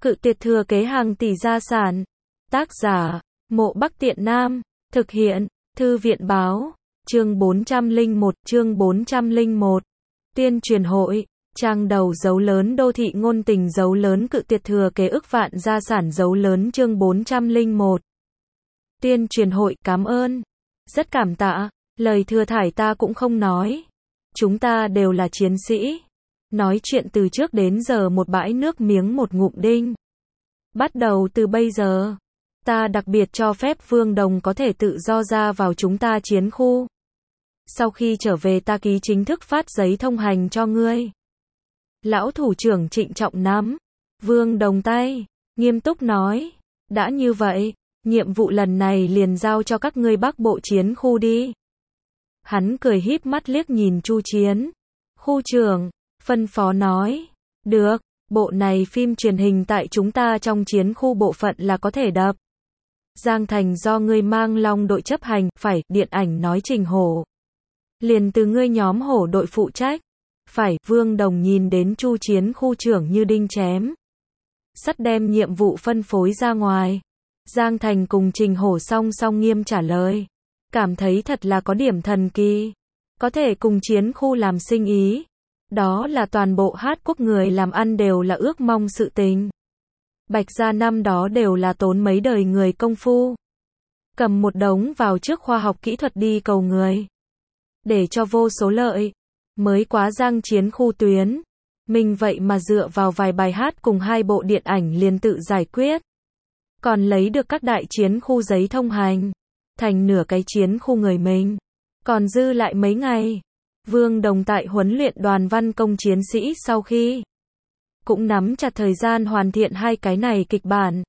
Cự tuyệt thừa kế hàng tỷ gia sản. Tác giả, Mộ Bắc Tiện Nam. Thực hiện, Thư viện báo. Chương 401. Tuyên truyền hội. Trang đầu dấu lớn đô thị ngôn tình dấu lớn cự tuyệt thừa kế ức vạn gia sản dấu lớn chương 401. Tuyên truyền hội cảm ơn. Rất cảm tạ. Lời thừa thải ta cũng không nói. Chúng ta đều là chiến sĩ. Nói chuyện từ trước đến giờ một bãi nước miếng một ngụm đinh. Bắt đầu từ bây giờ, ta đặc biệt cho phép Vương Đồng có thể tự do ra vào chúng ta chiến khu. Sau khi trở về ta ký chính thức phát giấy thông hành cho ngươi. Lão thủ trưởng trịnh trọng nắm Vương Đồng tay, nghiêm túc nói, đã như vậy, nhiệm vụ lần này liền giao cho các ngươi Bắc Bộ chiến khu đi. Hắn cười híp mắt liếc nhìn Chu Chiến. Khu trưởng, phân phó nói, được, bộ này phim truyền hình tại chúng ta trong chiến khu bộ phận là có thể đập. Giang Thành do ngươi mang long đội chấp hành, phải, điện ảnh nói Trình Hổ. Liền từ ngươi nhóm Hổ đội phụ trách. Phải, Vương Đồng nhìn đến Chu Chiến khu trưởng như đinh chém sắt đem nhiệm vụ phân phối ra ngoài. Giang Thành cùng Trình Hổ song song nghiêm trả lời. Cảm thấy thật là có điểm thần kỳ. Có thể cùng chiến khu làm sinh ý. Đó là toàn bộ Hát Quốc người làm ăn đều là ước mong sự tình. Bạch gia năm đó đều là tốn mấy đời người công phu. Cầm một đống vào trước khoa học kỹ thuật đi cầu người. Để cho vô số lợi. Mới quá Giang chiến khu tuyến. Mình vậy mà dựa vào vài bài hát cùng 2 bộ điện ảnh liền tự giải quyết. Còn lấy được các đại chiến khu giấy thông hành. Thành nửa cái chiến khu người mình. Còn dư lại mấy ngày. Vương Đồng tại huấn luyện đoàn văn công chiến sĩ sau khi cũng nắm chặt thời gian hoàn thiện 2 cái này kịch bản.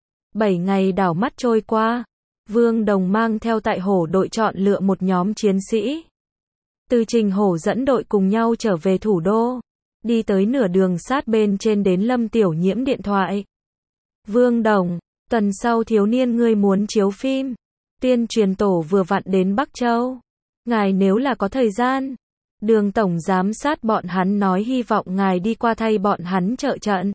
7 ngày đảo mắt trôi qua. Vương Đồng mang theo tại Hổ đội chọn lựa một nhóm chiến sĩ. Từ Trình Hổ dẫn đội cùng nhau trở về thủ đô. Đi tới nửa đường sát bên trên đến Lâm Tiểu Nhiễm điện thoại. Vương Đồng, tuần sau thiếu niên ngươi muốn chiếu phim. Tuyên truyền tổ vừa vặn đến Bắc Châu. Ngài nếu là có thời gian. Đường tổng giám sát bọn hắn nói hy vọng ngài đi qua thay bọn hắn trợ trận.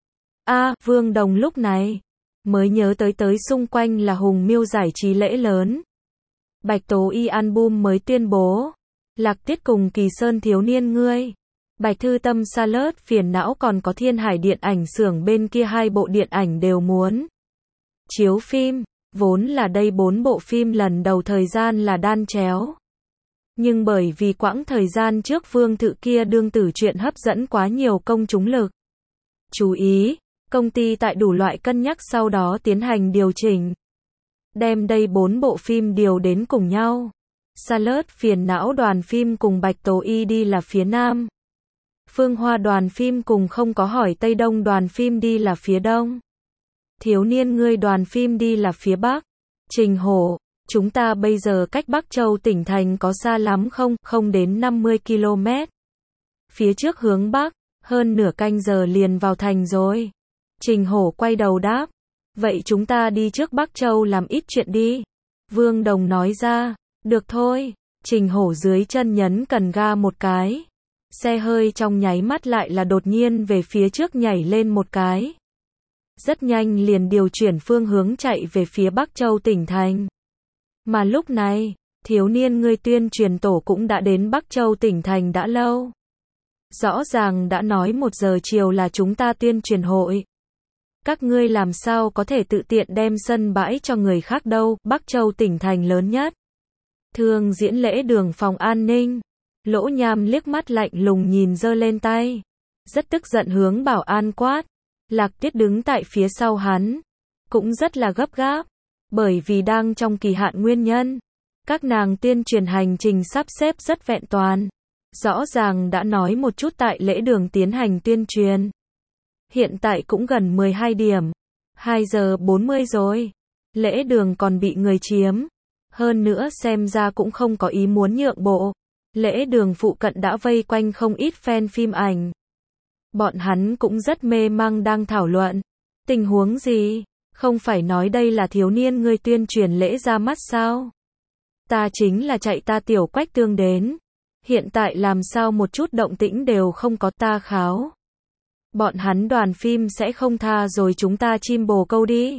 Vương Đồng lúc này mới nhớ tới xung quanh là Hùng Miêu giải trí lễ lớn. Bạch Tố Y album mới tuyên bố. Lạc Tiết cùng Kỳ Sơn thiếu niên ngươi. Bạch Thư Tâm Salad phiền não còn có Thiên Hải điện ảnh xưởng bên kia 2 bộ điện ảnh đều muốn chiếu phim. Vốn là đây 4 bộ phim lần đầu thời gian là đan chéo. Nhưng bởi vì quãng thời gian trước Vương Thự kia đương tử chuyện hấp dẫn quá nhiều công chúng lực. Chú ý, công ty tại đủ loại cân nhắc sau đó tiến hành điều chỉnh. Đem đây 4 bộ phim điều đến cùng nhau. Salad phiền não đoàn phim cùng Bạch Tố Y đi là phía Nam. Phương Hoa đoàn phim cùng Không có hỏi Tây Đông đoàn phim đi là phía Đông. Thiếu niên ngươi đoàn phim đi là phía Bắc. Trình Hổ, chúng ta bây giờ cách Bắc Châu tỉnh thành có xa lắm không? Không đến 50 km. Phía trước hướng Bắc, hơn nửa canh giờ liền vào thành rồi. Trình Hổ quay đầu đáp. Vậy chúng ta đi trước Bắc Châu làm ít chuyện đi. Vương Đồng nói ra. Được thôi. Trình Hổ dưới chân nhấn cần ga một cái. Xe hơi trong nháy mắt lại là đột nhiên về phía trước nhảy lên một cái. Rất nhanh liền điều chuyển phương hướng chạy về phía Bắc Châu tỉnh thành. Mà lúc này, thiếu niên ngươi tuyên truyền tổ cũng đã đến Bắc Châu tỉnh thành đã lâu. Rõ ràng đã nói 1 giờ chiều là chúng ta tuyên truyền hội. Các ngươi làm sao có thể tự tiện đem sân bãi cho người khác đâu, Bắc Châu tỉnh thành lớn nhất. Thường diễn lễ đường phòng an ninh. Lỗ Nham liếc mắt lạnh lùng nhìn giơ lên tay. Rất tức giận hướng bảo an quát. Lạc Tiết đứng tại phía sau hắn. Cũng rất là gấp gáp. Bởi vì đang trong kỳ hạn nguyên nhân. Các nàng tuyên truyền hành trình sắp xếp rất vẹn toàn. Rõ ràng đã nói một chút tại lễ đường tiến hành tuyên truyền. Hiện tại cũng gần 12 điểm. 2 giờ 40 rồi. Lễ đường còn bị người chiếm. Hơn nữa xem ra cũng không có ý muốn nhượng bộ. Lễ đường phụ cận đã vây quanh không ít fan phim ảnh. Bọn hắn cũng rất mê mang đang thảo luận. Tình huống gì? Không phải nói đây là thiếu niên ngươi tuyên truyền lễ ra mắt sao? Ta chính là chạy ta Tiểu Quách Tương đến. Hiện tại làm sao một chút động tĩnh đều không có ta kháo. Bọn hắn đoàn phim sẽ không tha rồi chúng ta chim bồ câu đi.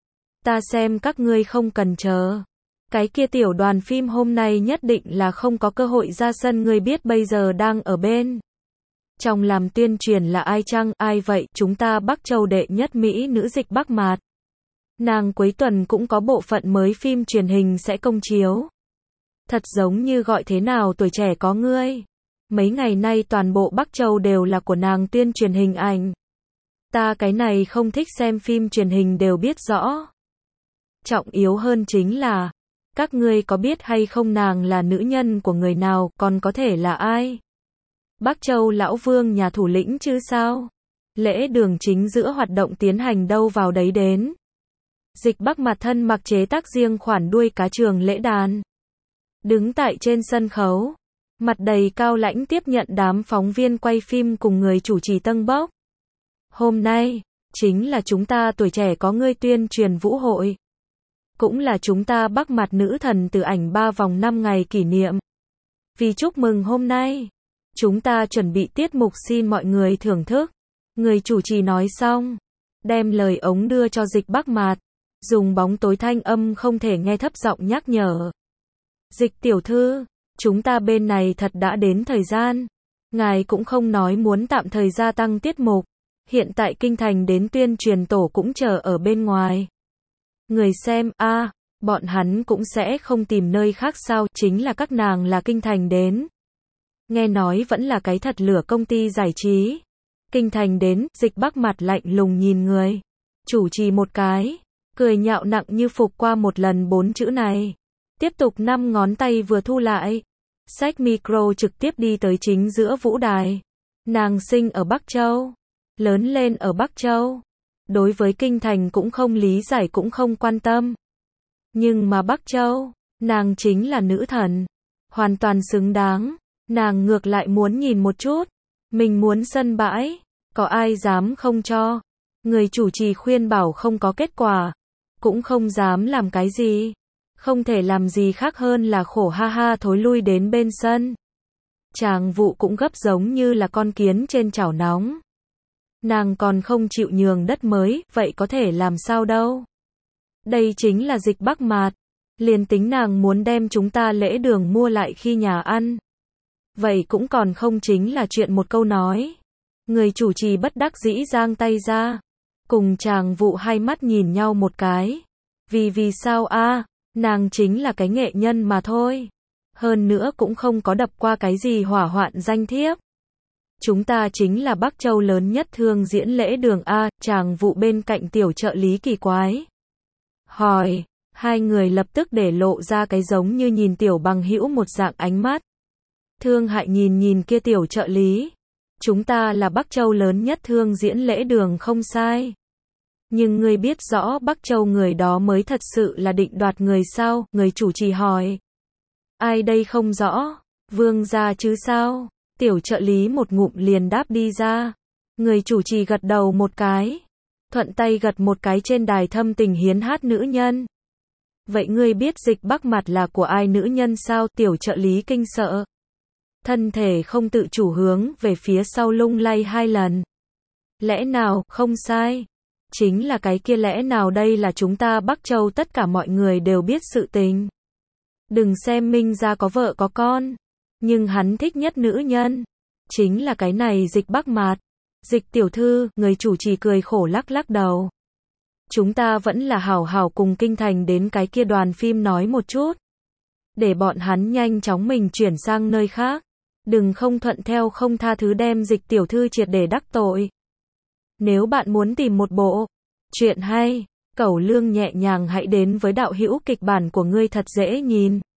Ta xem các ngươi không cần chờ. Cái kia tiểu đoàn phim hôm nay nhất định là không có cơ hội ra sân, ngươi biết bây giờ đang ở bên trong làm tuyên truyền là ai chăng? Ai vậy? Chúng ta Bắc Châu đệ nhất mỹ nữ Dịch Bắc Mạt. Nàng cuối tuần cũng có bộ phận mới phim truyền hình sẽ công chiếu. Thật giống như gọi thế nào tuổi trẻ có ngươi. Mấy ngày nay toàn bộ Bắc Châu đều là của nàng tuyên truyền hình ảnh. Ta cái này không thích xem phim truyền hình đều biết rõ. Trọng yếu hơn chính là, các ngươi có biết hay không nàng là nữ nhân của người nào, còn có thể là ai? Bắc Châu lão vương nhà thủ lĩnh chứ sao? Lễ đường chính giữa hoạt động tiến hành đâu vào đấy đến. Dịch Bắc Mạt thân mặc chế tác riêng khoản đuôi cá trường lễ đàn. Đứng tại trên sân khấu, mặt đầy cao lãnh tiếp nhận đám phóng viên quay phim cùng người chủ trì tâng bốc. Hôm nay, chính là chúng ta tuổi trẻ có ngươi tuyên truyền vũ hội. Cũng là chúng ta Bắc Mạt nữ thần từ ảnh 3 vòng 5 ngày kỷ niệm. Vì chúc mừng hôm nay, chúng ta chuẩn bị tiết mục xin mọi người thưởng thức. Người chủ trì nói xong, đem lời ống đưa cho Dịch Bắc Mạt, dùng bóng tối thanh âm không thể nghe thấp giọng nhắc nhở. Dịch tiểu thư, chúng ta bên này thật đã đến thời gian. Ngài cũng không nói muốn tạm thời gia tăng tiết mục. Hiện tại kinh thành đến tuyên truyền tổ cũng chờ ở bên ngoài. Người xem, bọn hắn cũng sẽ không tìm nơi khác sao, chính là các nàng là kinh thành đến. Nghe nói vẫn là cái thật lửa công ty giải trí. Kinh thành đến, Dịch Bắc Mạt lạnh lùng nhìn người chủ trì một cái, cười nhạo nặng như phục qua một lần 4 chữ này. Tiếp tục 5 ngón tay vừa thu lại, xách micro trực tiếp đi tới chính giữa vũ đài. Nàng sinh ở Bắc Châu, lớn lên ở Bắc Châu. Đối với kinh thành cũng không lý giải cũng không quan tâm. Nhưng mà Bắc Châu, nàng chính là nữ thần. Hoàn toàn xứng đáng. Nàng ngược lại muốn nhìn một chút. Mình muốn sân bãi. Có ai dám không cho. Người chủ trì khuyên bảo không có kết quả. Cũng không dám làm cái gì. Không thể làm gì khác hơn là khổ ha ha thối lui đến bên sân. Tràng Vụ cũng gấp giống như là con kiến trên chảo nóng. Nàng còn không chịu nhường đất mới, vậy có thể làm sao đâu. Đây chính là Dịch Bắc Mạt. Liền tính nàng muốn đem chúng ta lễ đường mua lại khi nhà ăn. Vậy cũng còn không chính là chuyện một câu nói. Người chủ trì bất đắc dĩ giang tay ra. Cùng Tràng Vụ hai mắt nhìn nhau một cái. Vì sao nàng chính là cái nghệ nhân mà thôi. Hơn nữa cũng không có đập qua cái gì hỏa hoạn danh thiếp. Chúng ta chính là Bắc Châu lớn nhất thương diễn lễ đường Tràng Vụ bên cạnh tiểu trợ lý kỳ quái. Hỏi, hai người lập tức để lộ ra cái giống như nhìn tiểu bằng hữu một dạng ánh mắt. Thương hại nhìn kia tiểu trợ lý. Chúng ta là Bắc Châu lớn nhất thương diễn lễ đường không sai. Nhưng ngươi biết rõ Bắc Châu người đó mới thật sự là định đoạt người sao? Người chủ trì hỏi. Ai đây không rõ? Vương gia chứ sao? Tiểu trợ lý một ngụm liền đáp đi ra. Người chủ trì gật đầu một cái. Thuận tay gật một cái trên đài thâm tình hiến hát nữ nhân. Vậy ngươi biết Dịch Bắc Mạt là của ai nữ nhân sao? Tiểu trợ lý kinh sợ. Thân thể không tự chủ hướng về phía sau lung lay 2 lần. Lẽ nào, không sai. Chính là cái kia lẽ nào, đây là chúng ta Bắc Châu tất cả mọi người đều biết sự tình. Đừng xem Minh gia có vợ có con. Nhưng hắn thích nhất nữ nhân. Chính là cái này Dịch Bắc Mạt. Dịch tiểu thư, người chủ trì cười khổ lắc lắc đầu. Chúng ta vẫn là hảo hảo cùng kinh thành đến cái kia đoàn phim nói một chút. Để bọn hắn nhanh chóng mình chuyển sang nơi khác. Đừng không thuận theo không tha thứ đem Dịch tiểu thư triệt để đắc tội. Nếu bạn muốn tìm một bộ chuyện hay, cẩu lương nhẹ nhàng hãy đến với đạo hữu kịch bản của ngươi thật dễ nhìn.